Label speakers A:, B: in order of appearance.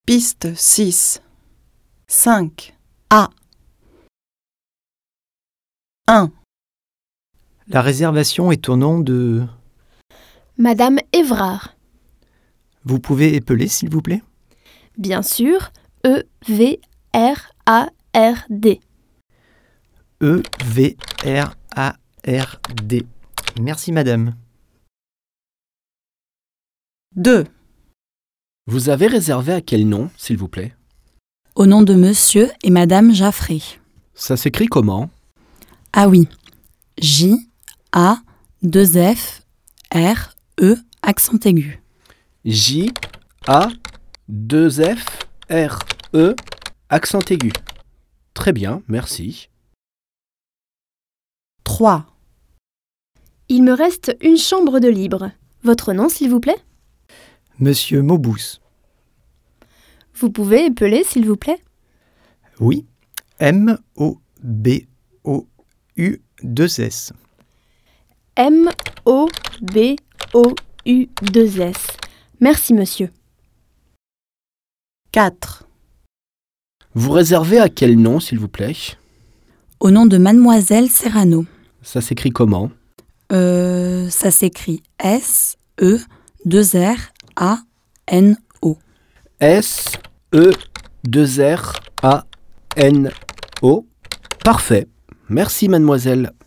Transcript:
A: Piste 6. 5. A. 1.
B: La réservation est au nom de...
C: Madame Évrard.
B: Vous pouvez épeler, s'il vous plaît?
C: Bien sûr, E-V-R-A-R-D.
B: E-V-R-A-R-D. Merci, madame.
A: 2.
D: Vous avez réservé à quel nom, s'il vous plaît?
E: Au nom de monsieur et madame Jaffré.
D: Ça s'écrit comment?
E: Ah oui. J-A-2-F-R-E, accent aigu.
D: J-A-2-F-R-E, accent aigu. Très bien, merci.
A: 3.
C: Il me reste une chambre de libre. Votre nom, s'il vous plaît?
B: Monsieur Maubous.
C: Vous pouvez épeler, s'il vous plaît?
B: Oui. M-O-B-O-U-2-S.
C: M-O-B-O-U-2-S. Merci, monsieur.
A: 4.
D: Vous réservez à quel nom, s'il vous plaît?
E: Au nom de mademoiselle Serrano.
D: Ça s'écrit comment?
E: Ça s'écrit S-E-2-R-A-N-O.
D: S-E-2-R-A-N-O. Parfait. Merci, mademoiselle.